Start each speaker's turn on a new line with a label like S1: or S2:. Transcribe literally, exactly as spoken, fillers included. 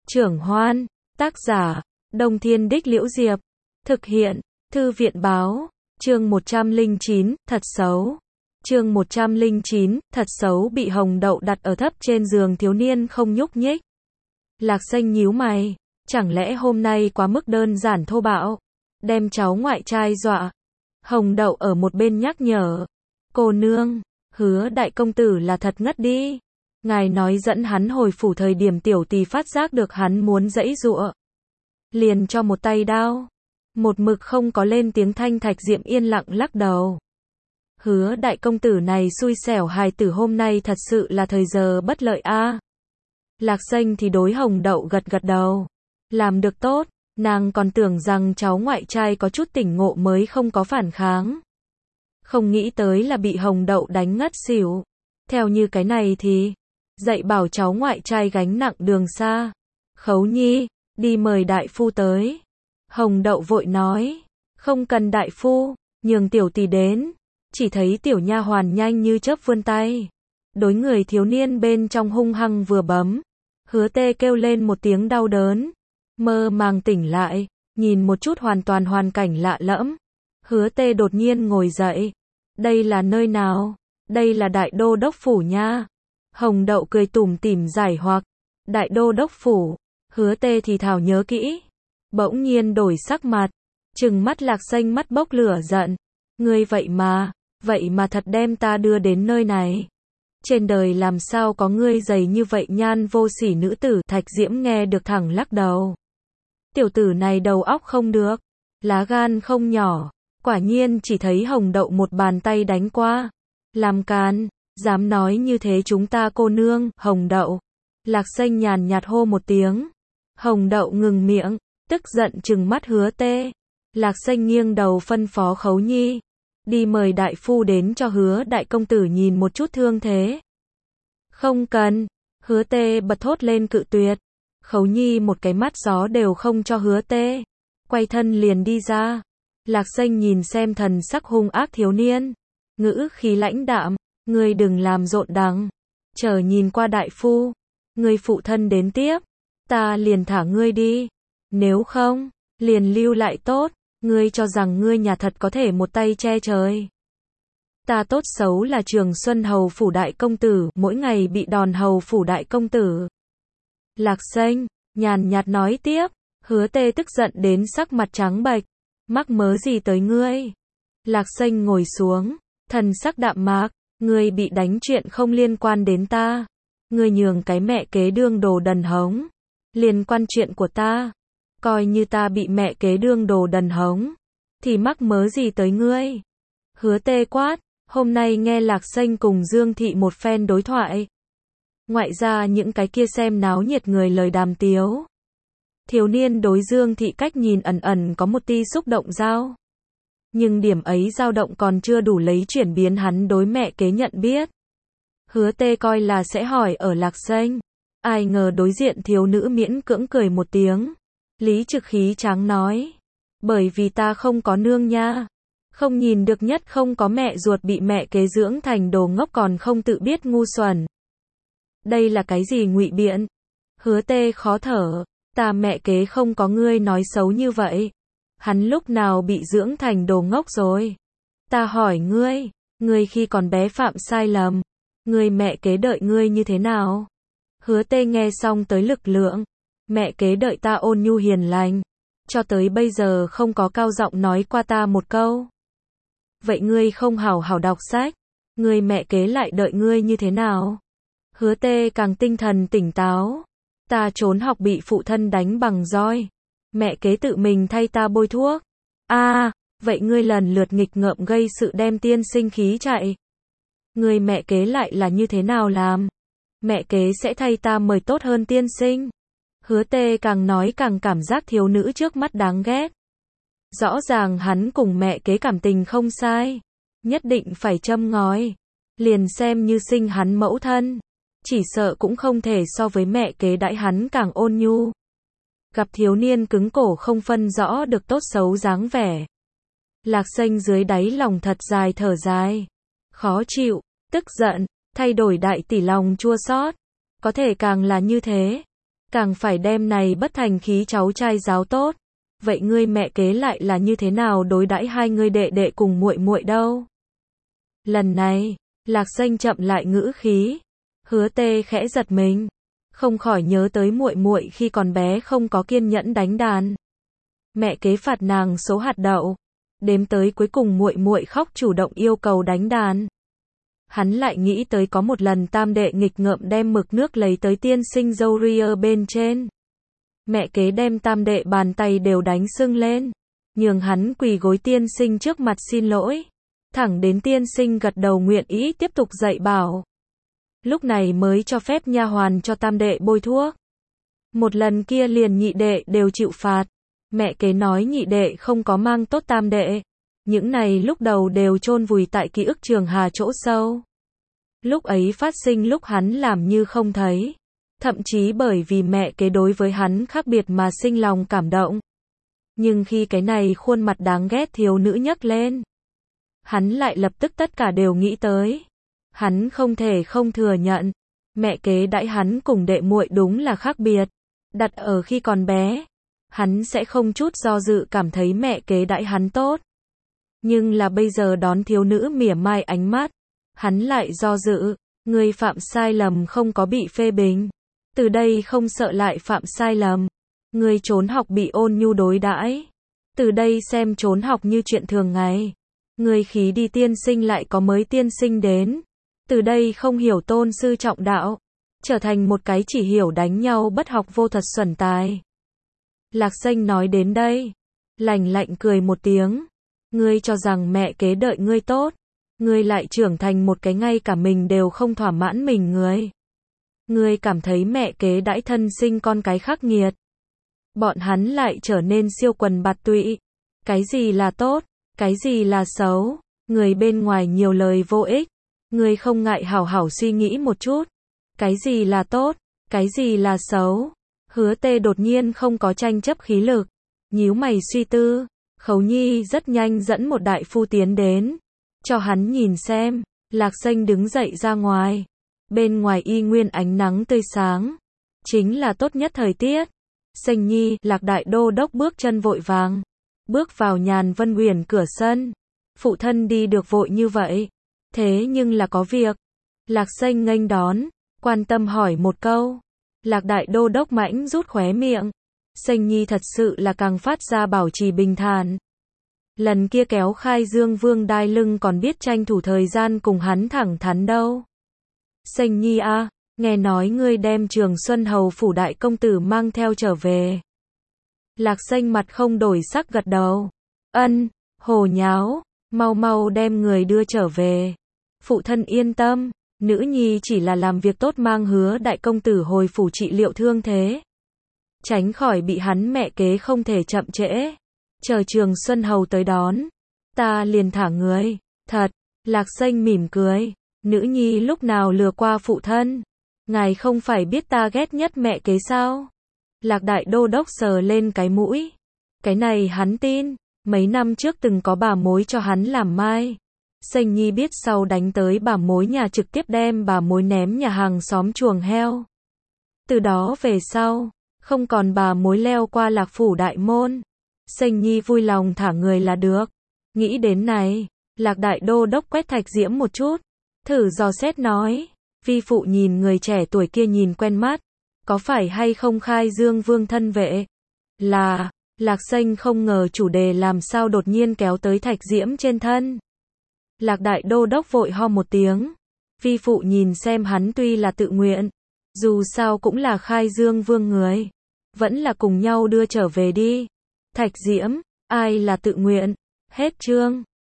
S1: Trưởng Hoan, tác giả, Đông Thiên Đích Liễu Diệp, thực hiện, Thư viện Báo, chương một trăm lẻ chín, thật xấu. Chương một trăm lẻ chín, thật xấu bị Hồng Đậu đặt ở thấp trên giường thiếu niên không nhúc nhích. Lạc Xanh nhíu mày, chẳng lẽ hôm nay quá mức đơn giản thô bạo, đem cháu ngoại trai dọa. Hồng Đậu ở một bên nhắc nhở, cô nương, Hứa đại công tử là thật ngất đi. Ngài nói dẫn hắn hồi phủ thời điểm tiểu tỳ phát giác được hắn muốn giãy giụa, liền cho một tay đao. Một mực không có lên tiếng Thanh Thạch Diệm yên lặng lắc đầu. Hứa đại công tử này xui xẻo hài tử hôm nay thật sự là thời giờ bất lợi a. À. Lạc Xanh thì đối Hồng Đậu gật gật đầu. Làm được tốt, nàng còn tưởng rằng cháu ngoại trai có chút tỉnh ngộ mới không có phản kháng. Không nghĩ tới là bị Hồng Đậu đánh ngất xỉu. Theo như cái này thì, dạy bảo cháu ngoại trai gánh nặng đường xa. Khấu Nhi, đi mời đại phu tới. Hồng Đậu vội nói, không cần đại phu, nhường tiểu tỳ đến. Chỉ thấy tiểu nha hoàn nhanh như chớp vươn tay, đối người thiếu niên bên trong hung hăng vừa bấm. Hứa Tê kêu lên một tiếng đau đớn, mơ màng tỉnh lại, nhìn một chút hoàn toàn hoàn cảnh lạ lẫm. Hứa Tê đột nhiên ngồi dậy, đây là nơi nào? Đây là Đại Đô Đốc Phủ nha. Hồng Đậu cười tủm tỉm giải hoặc, Đại Đô Đốc Phủ. Hứa Tê thì thào nhớ kỹ, bỗng nhiên đổi sắc mặt, trừng mắt Lạc Xanh mắt bốc lửa giận. Ngươi vậy mà, vậy mà thật đem ta đưa đến nơi này. Trên đời làm sao có ngươi dày như vậy nhan vô sỉ nữ tử. Thạch Diễm nghe được thẳng lắc đầu. Tiểu tử này đầu óc không được, lá gan không nhỏ. Quả nhiên chỉ thấy Hồng Đậu một bàn tay đánh qua. Làm càn, dám nói như thế chúng ta cô nương. Hồng Đậu. Lạc Xanh nhàn nhạt hô một tiếng. Hồng Đậu ngừng miệng, tức giận trừng mắt Hứa Tê. Lạc Xanh nghiêng đầu phân phó Khấu Nhi, đi mời đại phu đến cho Hứa đại công tử nhìn một chút thương thế. Không cần. Hứa Tê bật thốt lên cự tuyệt. Khấu Nhi một cái mắt gió đều không cho Hứa Tê, quay thân liền đi ra. Lạc Xanh nhìn xem thần sắc hung ác thiếu niên, ngữ khí lãnh đạm, ngươi đừng làm rộn đằng, chờ nhìn qua đại phu. Ngươi phụ thân đến tiếp, ta liền thả ngươi đi, nếu không, liền lưu lại tốt. Ngươi cho rằng ngươi nhà thật có thể một tay che trời. Ta tốt xấu là Trường Xuân hầu phủ đại công tử, mỗi ngày bị đòn hầu phủ đại công tử. Lạc Xanh nhàn nhạt nói tiếp. Hứa Tê tức giận đến sắc mặt trắng bệch, mắc mớ gì tới ngươi? Lạc Xanh ngồi xuống, thần sắc đạm mạc, ngươi bị đánh chuyện không liên quan đến ta. Ngươi nhường cái mẹ kế đương đồ đần hống, liên quan chuyện của ta. Coi như ta bị mẹ kế đương đồ đần hống, thì mắc mớ gì tới ngươi? Hứa Tê quát, hôm nay nghe Lạc Xanh cùng Dương Thị một phen đối thoại. Ngoại ra những cái kia xem náo nhiệt người lời đàm tiếu. Thiếu niên đối Dương Thị cách nhìn ẩn ẩn có một tia xúc động dao. Nhưng điểm ấy dao động còn chưa đủ lấy chuyển biến hắn đối mẹ kế nhận biết. Hứa Tê coi là sẽ hỏi ở Lạc Xanh. Ai ngờ đối diện thiếu nữ miễn cưỡng cười một tiếng. Lý trực khí tráng nói, bởi vì ta không có nương nha. Không nhìn được nhất không có mẹ ruột bị mẹ kế dưỡng thành đồ ngốc còn không tự biết ngu xuẩn. Đây là cái gì ngụy biện? Hứa Tê khó thở, ta mẹ kế không có ngươi nói xấu như vậy. Hắn lúc nào bị dưỡng thành đồ ngốc rồi? Ta hỏi ngươi, ngươi khi còn bé phạm sai lầm, ngươi mẹ kế đợi ngươi như thế nào? Hứa Tê nghe xong tới lực lượng. Mẹ kế đợi ta ôn nhu hiền lành, cho tới bây giờ không có cao giọng nói qua ta một câu. Vậy ngươi không hảo hảo đọc sách, ngươi mẹ kế lại đợi ngươi như thế nào? Hứa Tê càng tinh thần tỉnh táo. Ta trốn học bị phụ thân đánh bằng roi, mẹ kế tự mình thay ta bôi thuốc. A, à, vậy ngươi lần lượt nghịch ngợm gây sự đem tiên sinh khí chạy. Ngươi mẹ kế lại là như thế nào làm? Mẹ kế sẽ thay ta mời tốt hơn tiên sinh. Hứa Tê càng nói càng cảm giác thiếu nữ trước mắt đáng ghét. Rõ ràng hắn cùng mẹ kế cảm tình không sai, nhất định phải châm ngòi, liền xem như sinh hắn mẫu thân, chỉ sợ cũng không thể so với mẹ kế đãi hắn càng ôn nhu. Gặp thiếu niên cứng cổ không phân rõ được tốt xấu dáng vẻ. Lạc Xanh dưới đáy lòng thật dài thở dài, khó chịu, tức giận, thay đổi đại tỷ lòng chua xót, có thể càng là như thế. càng phải đem này bất thành khí cháu trai giáo tốt. Vậy ngươi mẹ kế lại là như thế nào đối đãi hai ngươi đệ đệ cùng muội muội đâu? Lần này, Lạc Danh chậm lại ngữ khí. Hứa Tê khẽ giật mình, không khỏi nhớ tới muội muội khi còn bé không có kiên nhẫn đánh đàn. Mẹ kế phạt nàng số hạt đậu, đếm tới cuối cùng muội muội khóc chủ động yêu cầu đánh đàn. Hắn lại nghĩ tới có một lần tam đệ nghịch ngợm đem mực nước lấy tới tiên sinh dâu ria bên trên. Mẹ kế đem tam đệ bàn tay đều đánh sưng lên, nhường hắn quỳ gối tiên sinh trước mặt xin lỗi. Thẳng đến tiên sinh gật đầu nguyện ý tiếp tục dạy bảo. Lúc này mới cho phép nha hoàn cho tam đệ bôi thuốc. Một lần kia liền nhị đệ đều chịu phạt. Mẹ kế nói nhị đệ không có mang tốt tam đệ. Những này lúc đầu đều chôn vùi tại ký ức Trường Hà chỗ sâu. Lúc ấy phát sinh lúc hắn làm như không thấy. Thậm chí bởi vì mẹ kế đối với hắn khác biệt mà sinh lòng cảm động. Nhưng khi cái này khuôn mặt đáng ghét thiếu nữ nhấc lên, hắn lại lập tức tất cả đều nghĩ tới. Hắn không thể không thừa nhận, mẹ kế đãi hắn cùng đệ muội đúng là khác biệt. Đặt ở khi còn bé, hắn sẽ không chút do dự cảm thấy mẹ kế đãi hắn tốt. Nhưng là bây giờ đón thiếu nữ mỉa mai ánh mắt, hắn lại do dự, người phạm sai lầm không có bị phê bình. Từ đây không sợ lại phạm sai lầm. Người trốn học bị ôn nhu đối đãi. Từ đây xem trốn học như chuyện thường ngày. Người khí đi tiên sinh lại có mới tiên sinh đến. Từ đây không hiểu tôn sư trọng đạo. Trở thành một cái chỉ hiểu đánh nhau bất học vô thật xuẩn tài. Lạc Danh nói đến đây, lạnh lạnh cười một tiếng. Ngươi cho rằng mẹ kế đợi ngươi tốt. Ngươi lại trưởng thành một cái ngay cả mình đều không thỏa mãn mình người. Ngươi cảm thấy mẹ kế đãi thân sinh con cái khắc nghiệt. Bọn hắn lại trở nên siêu quần bạt tụy. Cái gì là tốt, cái gì là xấu, người bên ngoài nhiều lời vô ích. Ngươi không ngại hảo hảo suy nghĩ một chút. Cái gì là tốt, cái gì là xấu. Hứa Tê đột nhiên không có tranh chấp khí lực. Nhíu mày suy tư. Khấu Nhi rất nhanh dẫn một đại phu tiến đến. Cho hắn nhìn xem. Lạc Danh đứng dậy ra ngoài. Bên ngoài y nguyên ánh nắng tươi sáng. Chính là tốt nhất thời tiết. Sanh Nhi, Lạc Đại Đô Đốc bước chân vội vàng. Bước vào Nhàn Vân Uyển cửa sân. Phụ thân đi được vội như vậy. Thế nhưng là có việc. Lạc Danh nghênh đón. Quan tâm hỏi một câu. Lạc Đại Đô Đốc mãnh rút khóe miệng. Sanh Nhi thật sự là càng phát ra bảo trì bình thản. Lần kia kéo Khai Dương Vương đai lưng còn biết tranh thủ thời gian cùng hắn thẳng thắn đâu. Sanh Nhi a, à, nghe nói ngươi đem Trường Xuân Hầu phủ đại công tử mang theo trở về. Lạc Danh mặt không đổi sắc gật đầu. Ân, hồ nháo, mau mau đem người đưa trở về. Phụ thân yên tâm, nữ nhi chỉ là làm việc tốt mang Hứa đại công tử hồi phủ trị liệu thương thế. Tránh khỏi bị hắn mẹ kế không thể chậm trễ. Chờ Trường Xuân Hầu tới đón, ta liền thả người. Thật, Lạc Danh mỉm cười. Nữ nhi lúc nào lừa qua phụ thân. Ngài không phải biết ta ghét nhất mẹ kế sao? Lạc Đại Đô Đốc sờ lên cái mũi. Cái này hắn tin. Mấy năm trước từng có bà mối cho hắn làm mai. Sanh Nhi biết sau đánh tới bà mối nhà trực tiếp đem bà mối ném nhà hàng xóm chuồng heo. Từ đó về sau, không còn bà mối leo qua Lạc phủ đại môn. Sanh Nhi vui lòng thả người là được. Nghĩ đến này, Lạc Đại Đô Đốc quét Thạch Diễm một chút. Thử dò xét nói. Vi phụ nhìn người trẻ tuổi kia nhìn quen mắt. Có phải hay không Khai Dương Vương thân vệ? Là, Lạc Danh không ngờ chủ đề làm sao đột nhiên kéo tới Thạch Diễm trên thân. Lạc Đại Đô Đốc vội ho một tiếng. Vi phụ nhìn xem hắn tuy là tự nguyện. Dù sao cũng là Khai Dương Vương người. Vẫn là cùng nhau đưa trở về đi. Thạch Diễm, ai là tự nguyện? Hết chương.